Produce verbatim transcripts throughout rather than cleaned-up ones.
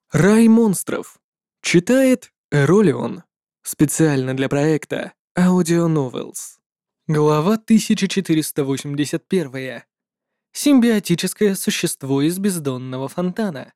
Рай монстров. Читает Эролион. Специально для проекта Audio Novels. Глава тысяча четыреста восемьдесят один. Симбиотическое существо из бездонного фонтана.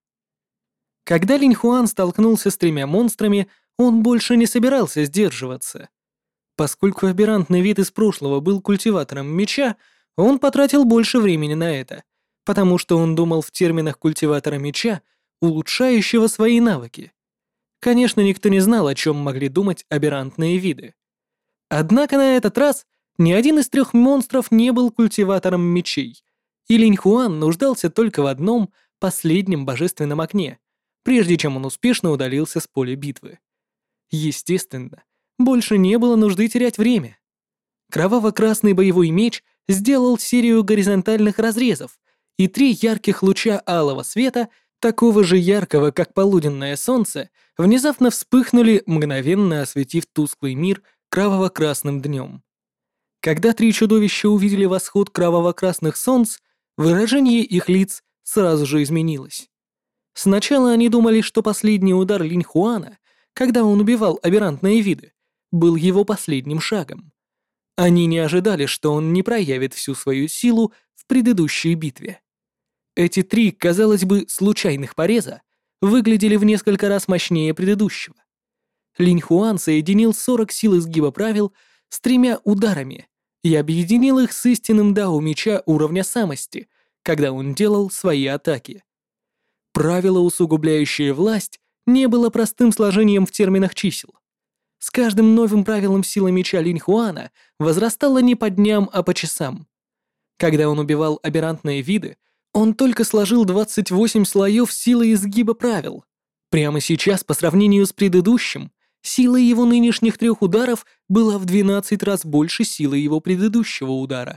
Когда Линь Хуан столкнулся с тремя монстрами, он больше не собирался сдерживаться. Поскольку аберрантный вид из прошлого был культиватором меча, он потратил больше времени на это, потому что он думал в терминах культиватора меча, улучшающего свои навыки. Конечно, никто не знал, о чем могли думать аберрантные виды. Однако на этот раз ни один из трех монстров не был культиватором мечей, и Линь Хуан нуждался только в одном последнем божественном окне, прежде чем он успешно удалился с поля битвы. Естественно, больше не было нужды терять время. Кроваво-красный боевой меч сделал серию горизонтальных разрезов, и три ярких луча алого света, такого же яркого, как полуденное солнце, внезапно вспыхнули, мгновенно осветив тусклый мир кроваво-красным днем. Когда три чудовища увидели восход кроваво-красных солнц, выражение их лиц сразу же изменилось. Сначала они думали, что последний удар Линь Хуана, когда он убивал аберрантные виды, был его последним шагом. Они не ожидали, что он не проявит всю свою силу в предыдущей битве. Эти три, казалось бы, случайных пореза выглядели в несколько раз мощнее предыдущего. Линь Хуан соединил сорок сил изгиба правил с тремя ударами и объединил их с истинным дао меча уровня самости, когда он делал свои атаки. Правило, усугубляющее власть, не было простым сложением в терминах чисел. С каждым новым правилом сила меча Линь Хуана возрастала не по дням, а по часам. Когда он убивал аберрантные виды, он только сложил двадцать восемь слоев силы изгиба правил. Прямо сейчас, по сравнению с предыдущим, сила его нынешних трех ударов была в двенадцать раз больше силы его предыдущего удара.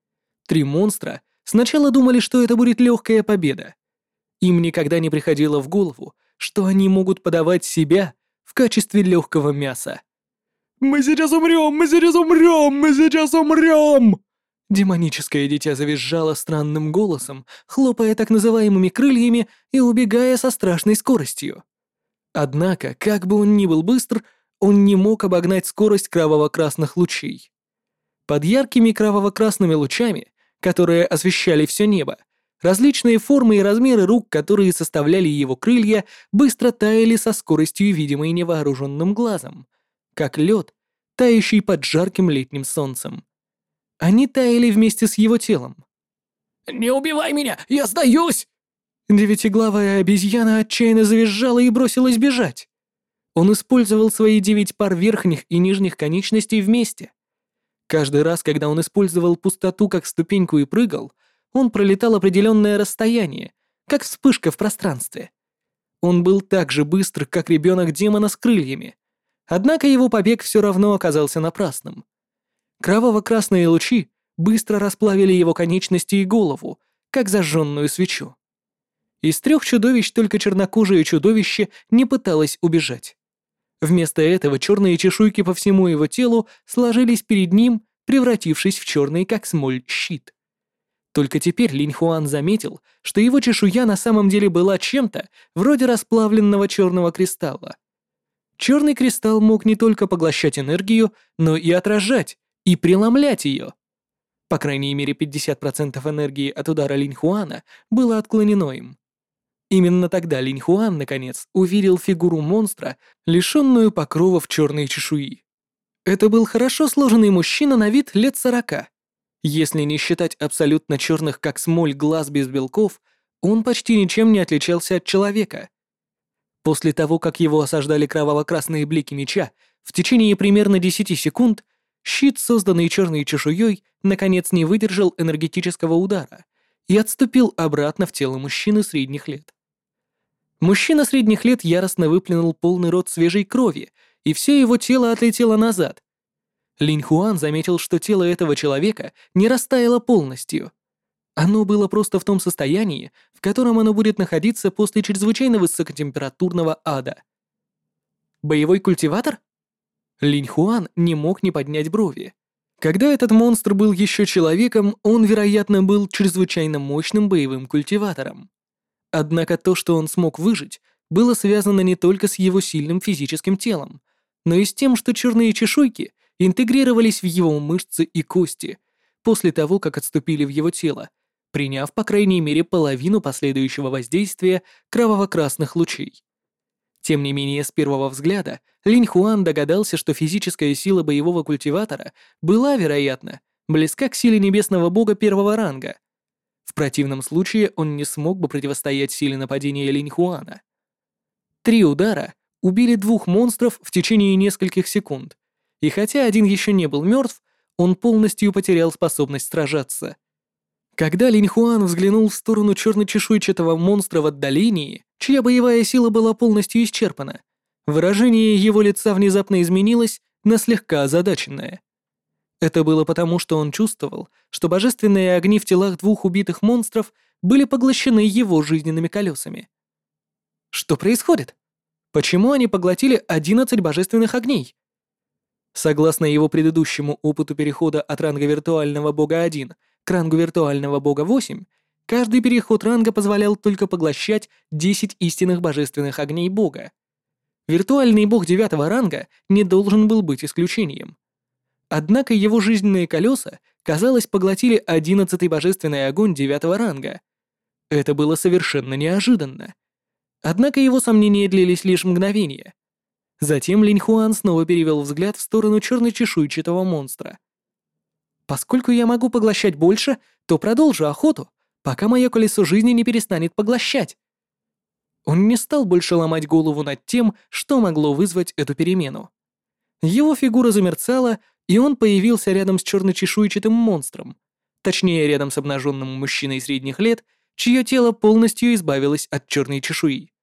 Три монстра сначала думали, что это будет легкая победа. Им никогда не приходило в голову, что они могут подавать себя в качестве легкого мяса. «Мы сейчас умрем! Мы сейчас умрем! Мы сейчас умрем!» Демоническое дитя завизжало странным голосом, хлопая так называемыми крыльями и убегая со страшной скоростью. Однако, как бы он ни был быстр, он не мог обогнать скорость кроваво-красных лучей. Под яркими кроваво-красными лучами, которые освещали все небо, различные формы и размеры рук, которые составляли его крылья, быстро таяли со скоростью, видимой невооруженным глазом, как лед, тающий под жарким летним солнцем. Они таяли вместе с его телом. «Не убивай меня! Я сдаюсь!» Девятиглавая обезьяна отчаянно завизжала и бросилась бежать. Он использовал свои девять пар верхних и нижних конечностей вместе. Каждый раз, когда он использовал пустоту как ступеньку и прыгал, он пролетал определенное расстояние, как вспышка в пространстве. Он был так же быстр, как ребенок демона с крыльями. Однако его побег все равно оказался напрасным. Кроваво-красные лучи быстро расплавили его конечности и голову, как зажженную свечу. Из трех чудовищ только чернокожее чудовище не пыталось убежать. Вместо этого черные чешуйки по всему его телу сложились перед ним, превратившись в черный, как смоль, щит. Только теперь Линь Хуан заметил, что его чешуя на самом деле была чем-то вроде расплавленного черного кристалла. Черный кристалл мог не только поглощать энергию, но и отражать, и преломлять ее. По крайней мере, пятьдесят процентов энергии от удара Линь Хуана было отклонено им. Именно тогда Линь Хуан, наконец, увидел фигуру монстра, лишенную покровов черной чешуи. Это был хорошо сложенный мужчина на вид лет сорока. Если не считать абсолютно черных, как смоль, глаз без белков, он почти ничем не отличался от человека. После того, как его осаждали кроваво-красные блики меча, в течение примерно десяти секунд, щит, созданный черной чешуей, наконец не выдержал энергетического удара и отступил обратно в тело мужчины средних лет. Мужчина средних лет яростно выплюнул полный рот свежей крови, и все его тело отлетело назад. Линь Хуан заметил, что тело этого человека не растаяло полностью. Оно было просто в том состоянии, в котором оно будет находиться после чрезвычайно высокотемпературного ада. Боевой культиватор? Линь Хуан не мог не поднять брови. Когда этот монстр был еще человеком, он, вероятно, был чрезвычайно мощным боевым культиватором. Однако то, что он смог выжить, было связано не только с его сильным физическим телом, но и с тем, что черные чешуйки интегрировались в его мышцы и кости после того, как отступили в его тело, приняв по крайней мере половину последующего воздействия кроваво-красных лучей. Тем не менее, с первого взгляда Линь Хуан догадался, что физическая сила боевого культиватора была, вероятно, близка к силе небесного бога первого ранга. В противном случае он не смог бы противостоять силе нападения Линь Хуана. Три удара убили двух монстров в течение нескольких секунд, и хотя один еще не был мертв, он полностью потерял способность сражаться. Когда Линь Хуан взглянул в сторону черно-чешуйчатого монстра в отдалении, чья боевая сила была полностью исчерпана, выражение его лица внезапно изменилось на слегка озадаченное. Это было потому, что он чувствовал, что божественные огни в телах двух убитых монстров были поглощены его жизненными колесами. Что происходит? Почему они поглотили одиннадцать божественных огней? Согласно его предыдущему опыту перехода от ранга виртуального бога один к рангу виртуального бога восемь, каждый переход ранга позволял только поглощать десять истинных божественных огней бога. Виртуальный бог девятого ранга не должен был быть исключением. Однако его жизненные колеса, казалось, поглотили одиннадцатый божественный огонь девятого ранга. Это было совершенно неожиданно. Однако его сомнения длились лишь мгновение. Затем Линь Хуан снова перевел взгляд в сторону черно-чешуйчатого монстра. «Поскольку я могу поглощать больше, то продолжу охоту, пока мое колесо жизни не перестанет поглощать». Он не стал больше ломать голову над тем, что могло вызвать эту перемену. Его фигура замерцала, и он появился рядом с черно-чешуйчатым монстром, точнее, рядом с обнаженным мужчиной средних лет, чье тело полностью избавилось от черной чешуи.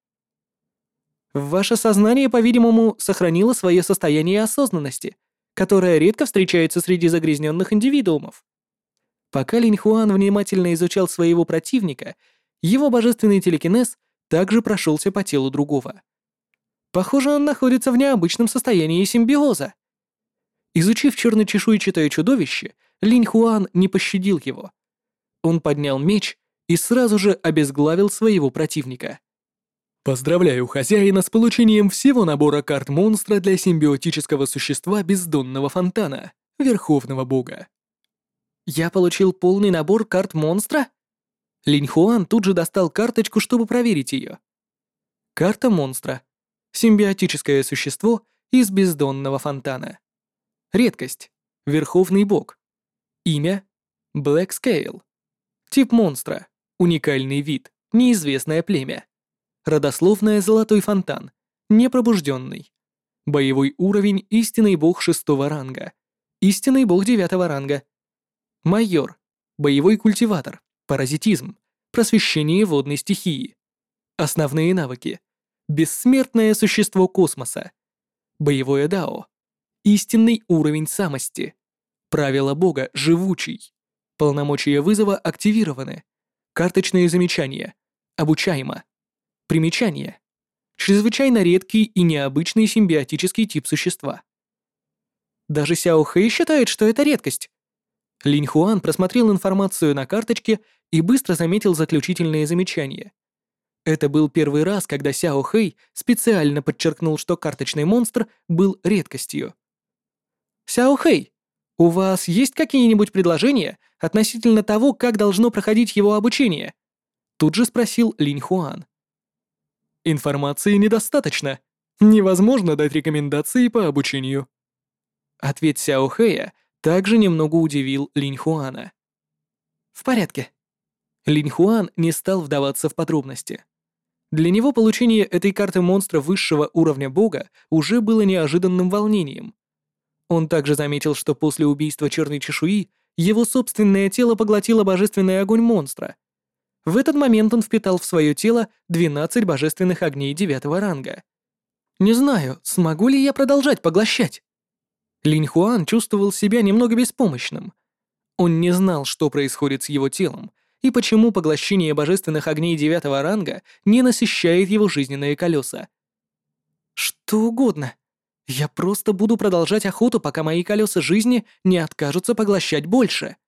Ваше сознание, по-видимому, сохранило свое состояние осознанности, которое редко встречается среди загрязненных индивидуумов. Пока Линь Хуан внимательно изучал своего противника, его божественный телекинез также прошелся по телу другого. Похоже, он находится в необычном состоянии симбиоза. Изучив черно-чешуйчатое чудовище, Линь Хуан не пощадил его. Он поднял меч и сразу же обезглавил своего противника. Поздравляю хозяина с получением всего набора карт монстра для симбиотического существа бездонного фонтана, Верховного Бога. Я получил полный набор карт монстра? Линь Хуан тут же достал карточку, чтобы проверить ее. Карта монстра. Симбиотическое существо из бездонного фонтана. Редкость. Верховный Бог. Имя. Black Scale. Тип монстра. Уникальный вид. Неизвестное племя. Родословная Золотой фонтан. Непробужденный. Боевой уровень Истинный бог шестого ранга. Истинный бог девятого ранга. Майор. Боевой культиватор. Паразитизм. Просвещение водной стихии. Основные навыки. Бессмертное существо космоса. Боевое дао. Истинный уровень самости. Правила бога живучий. Полномочия вызова активированы. Карточные замечания. Обучаемо. Примечание. Чрезвычайно редкий и необычный симбиотический тип существа. Даже Сяо Хэй считает, что это редкость. Линь Хуан просмотрел информацию на карточке и быстро заметил заключительные замечания. Это был первый раз, когда Сяо Хэй специально подчеркнул, что карточный монстр был редкостью. «Сяо Хэй, у вас есть какие-нибудь предложения относительно того, как должно проходить его обучение?» Тут же спросил Линь Хуан. «Информации недостаточно. Невозможно дать рекомендации по обучению». Ответ Сяо Хэя также немного удивил Линь Хуана. «В порядке». Линь Хуан не стал вдаваться в подробности. Для него получение этой карты монстра высшего уровня бога уже было неожиданным волнением. Он также заметил, что после убийства черной чешуи его собственное тело поглотило божественный огонь монстра. В этот момент он впитал в свое тело двенадцать божественных огней девятого ранга. «Не знаю, смогу ли я продолжать поглощать?» Линь Хуан чувствовал себя немного беспомощным. Он не знал, что происходит с его телом, и почему поглощение божественных огней девятого ранга не насыщает его жизненные колеса. «Что угодно. Я просто буду продолжать охоту, пока мои колеса жизни не откажутся поглощать больше».